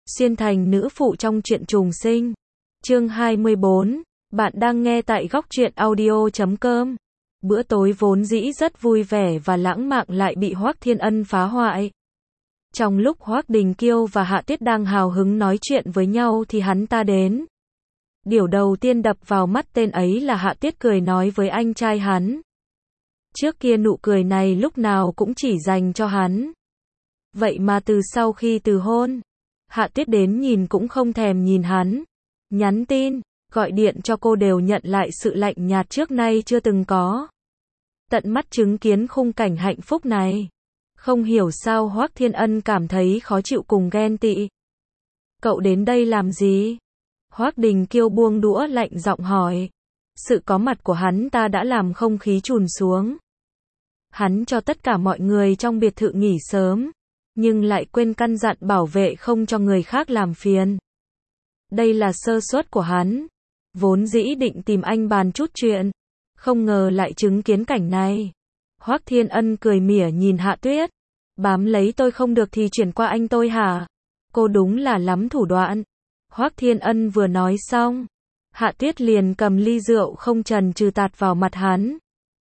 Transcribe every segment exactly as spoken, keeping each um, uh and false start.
Xuyên thành nữ phụ trong truyện trùng sinh. Chương hai mươi bốn. Bạn đang nghe tại góc truyện audio chấm com. Bữa tối vốn dĩ rất vui vẻ và lãng mạn lại bị Hoắc Thiên Ân phá hoại. Trong lúc Hoắc Đình Kiêu và Hạ Tuyết đang hào hứng nói chuyện với nhau thì hắn ta đến. Điều đầu tiên đập vào mắt tên ấy là Hạ Tuyết cười nói với anh trai hắn. Trước kia nụ cười này lúc nào cũng chỉ dành cho hắn. Vậy mà từ sau khi từ hôn, Hạ Tuyết đến nhìn cũng không thèm nhìn hắn. Nhắn tin, gọi điện cho cô đều nhận lại sự lạnh nhạt trước nay chưa từng có. Tận mắt chứng kiến khung cảnh hạnh phúc này. Không hiểu sao Hoắc Thiên Ân cảm thấy khó chịu cùng ghen tị. Cậu đến đây làm gì? Hoắc Đình Kiêu buông đũa lạnh giọng hỏi. Sự có mặt của hắn ta đã làm không khí trùn xuống. Hắn cho tất cả mọi người trong biệt thự nghỉ sớm, nhưng lại quên căn dặn bảo vệ không cho người khác làm phiền. Đây là sơ suất của hắn. Vốn dĩ định tìm anh bàn chút chuyện, không ngờ lại chứng kiến cảnh này. Hoắc Thiên Ân cười mỉa nhìn Hạ Tuyết. Bám lấy tôi không được thì chuyển qua anh tôi hả? Cô đúng là lắm thủ đoạn. Hoắc Thiên Ân vừa nói xong, Hạ Tuyết liền cầm ly rượu không chần chừ tạt vào mặt hắn.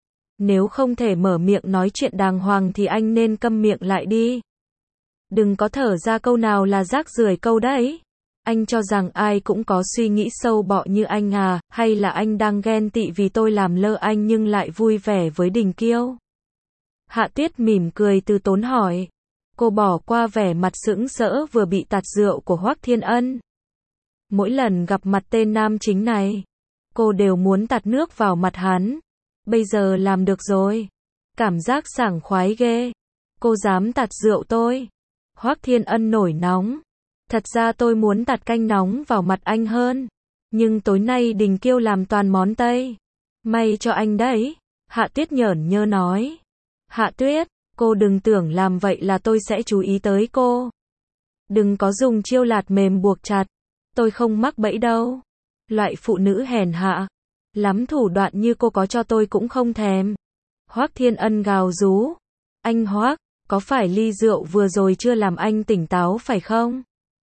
Nếu không thể mở miệng nói chuyện đàng hoàng thì anh nên câm miệng lại đi. Đừng có thở ra câu nào là rác rưởi câu đấy. Anh cho rằng ai cũng có suy nghĩ sâu bọ như anh à, hay là anh đang ghen tị vì tôi làm lơ anh nhưng lại vui vẻ với Đình Kiêu? Hạ Tuyết mỉm cười từ tốn hỏi. Cô bỏ qua vẻ mặt sững sỡ vừa bị tạt rượu của Hoắc Thiên Ân. Mỗi lần gặp mặt tên nam chính này, cô đều muốn tạt nước vào mặt hắn. Bây giờ làm được rồi. Cảm giác sảng khoái ghê. Cô dám tạt rượu tôi. Hoắc Thiên Ân nổi nóng. Thật ra tôi muốn tạt canh nóng vào mặt anh hơn. Nhưng tối nay Đình Kiêu làm toàn món Tây. May cho anh đấy. Hạ Tuyết nhởn nhơ nói. Hạ Tuyết, cô đừng tưởng làm vậy là tôi sẽ chú ý tới cô. Đừng có dùng chiêu lạt mềm buộc chặt. Tôi không mắc bẫy đâu. Loại phụ nữ hèn hạ. Lắm thủ đoạn như cô có cho tôi cũng không thèm. Hoắc Thiên Ân gào rú. Anh Hoắc, có phải ly rượu vừa rồi chưa làm anh tỉnh táo phải không?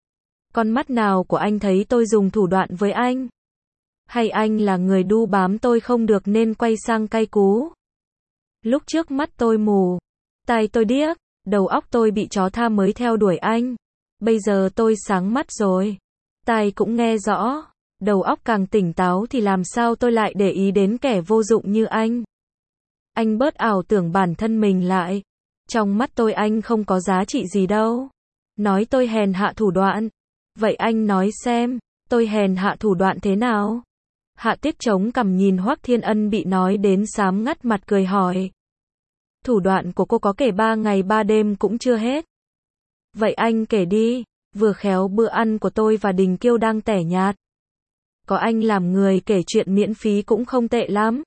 Con mắt nào của anh thấy tôi dùng thủ đoạn với anh? Hay anh là người đu bám tôi không được nên quay sang cay cú? Lúc trước mắt tôi mù, tai tôi điếc, đầu óc tôi bị chó tha mới theo đuổi anh. Bây giờ tôi sáng mắt rồi, tai cũng nghe rõ, đầu óc càng tỉnh táo thì làm sao tôi lại để ý đến kẻ vô dụng như anh? Anh bớt ảo tưởng bản thân mình lại. Trong mắt tôi anh không có giá trị gì đâu. Nói tôi hèn hạ thủ đoạn. Vậy anh nói xem, tôi hèn hạ thủ đoạn thế nào? Hạ Tuyết chống cằm nhìn Hoắc Thiên Ân bị nói đến xám ngắt mặt cười hỏi. Thủ đoạn của cô có kể ba ngày ba đêm cũng chưa hết. Vậy anh kể đi, vừa khéo bữa ăn của tôi và Đình Kiêu đang tẻ nhạt. Có anh làm người kể chuyện miễn phí cũng không tệ lắm.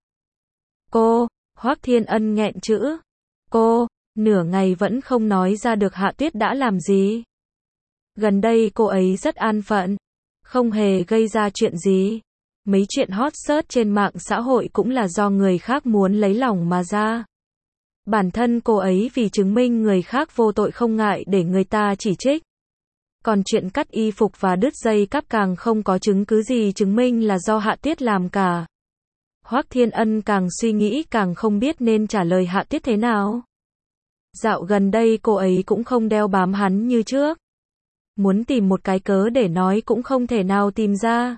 Cô, Hoắc Thiên Ân nghẹn chữ. Cô, nửa ngày vẫn không nói ra được Hạ Tuyết đã làm gì. Gần đây cô ấy rất an phận, không hề gây ra chuyện gì. Mấy chuyện hot search trên mạng xã hội cũng là do người khác muốn lấy lòng mà ra. Bản thân cô ấy vì chứng minh người khác vô tội không ngại để người ta chỉ trích. Còn chuyện cắt y phục và đứt dây cáp càng không có chứng cứ gì chứng minh là do Hạ Tuyết làm cả. Hoắc Thiên Ân càng suy nghĩ càng không biết nên trả lời Hạ Tuyết thế nào. Dạo gần đây cô ấy cũng không đeo bám hắn như trước. Muốn tìm một cái cớ để nói cũng không thể nào tìm ra.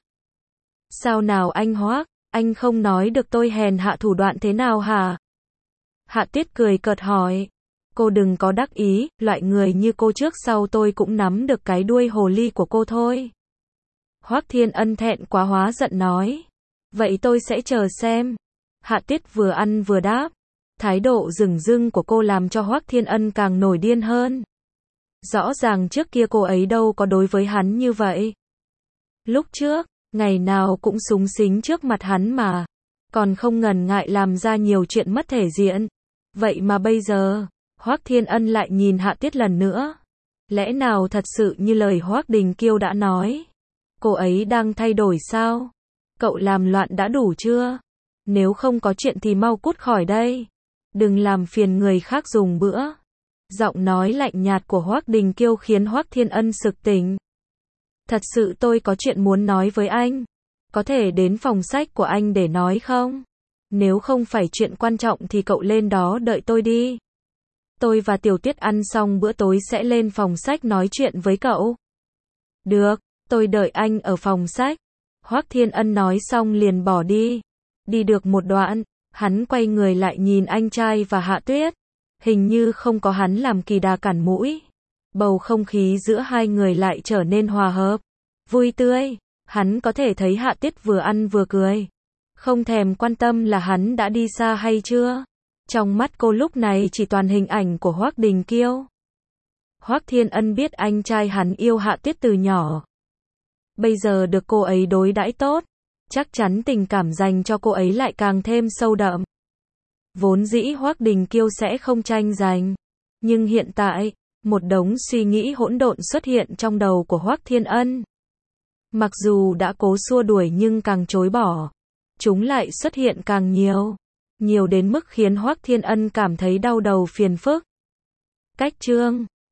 Sao nào anh Hoắc, anh không nói được tôi hèn hạ thủ đoạn thế nào hả? Hạ Tuyết cười cợt hỏi. Cô đừng có đắc ý, loại người như cô trước sau tôi cũng nắm được cái đuôi hồ ly của cô thôi. Hoắc Thiên Ân thẹn quá hóa giận nói. Vậy tôi sẽ chờ xem. Hạ Tuyết vừa ăn vừa đáp. Thái độ dửng dưng của cô làm cho Hoắc Thiên Ân càng nổi điên hơn. Rõ ràng trước kia cô ấy đâu có đối với hắn như vậy. Lúc trước, ngày nào cũng súng xính trước mặt hắn mà. Còn không ngần ngại làm ra nhiều chuyện mất thể diện. Vậy mà bây giờ, Hoắc Thiên Ân lại nhìn Hạ Tuyết lần nữa. Lẽ nào thật sự như lời Hoắc Đình Kiêu đã nói? Cô ấy đang thay đổi sao? Cậu làm loạn đã đủ chưa? Nếu không có chuyện thì mau cút khỏi đây. Đừng làm phiền người khác dùng bữa. Giọng nói lạnh nhạt của Hoắc Đình Kiêu khiến Hoắc Thiên Ân sực tỉnh. Thật sự tôi có chuyện muốn nói với anh. Có thể đến phòng sách của anh để nói không? Nếu không phải chuyện quan trọng thì cậu lên đó đợi tôi đi. Tôi và Tiểu Tuyết ăn xong bữa tối sẽ lên phòng sách nói chuyện với cậu. Được, tôi đợi anh ở phòng sách. Hoắc Thiên Ân nói xong liền bỏ đi. Đi được một đoạn, hắn quay người lại nhìn anh trai và Hạ Tuyết. Hình như không có hắn làm kỳ đà cản mũi. Bầu không khí giữa hai người lại trở nên hòa hợp, vui tươi. Hắn có thể thấy Hạ Tuyết vừa ăn vừa cười. Không thèm quan tâm là hắn đã đi xa hay chưa. Trong mắt cô lúc này chỉ toàn hình ảnh của Hoắc Đình Kiêu. Hoắc Thiên Ân biết anh trai hắn yêu Hạ Tuyết từ nhỏ. Bây giờ được cô ấy đối đãi tốt, chắc chắn tình cảm dành cho cô ấy lại càng thêm sâu đậm. Vốn dĩ Hoắc Đình Kiêu sẽ không tranh giành, nhưng hiện tại, một đống suy nghĩ hỗn độn xuất hiện trong đầu của Hoắc Thiên Ân. Mặc dù đã cố xua đuổi nhưng càng chối bỏ, chúng lại xuất hiện càng nhiều, nhiều đến mức khiến Hoắc Thiên Ân cảm thấy đau đầu phiền phức. Cách chương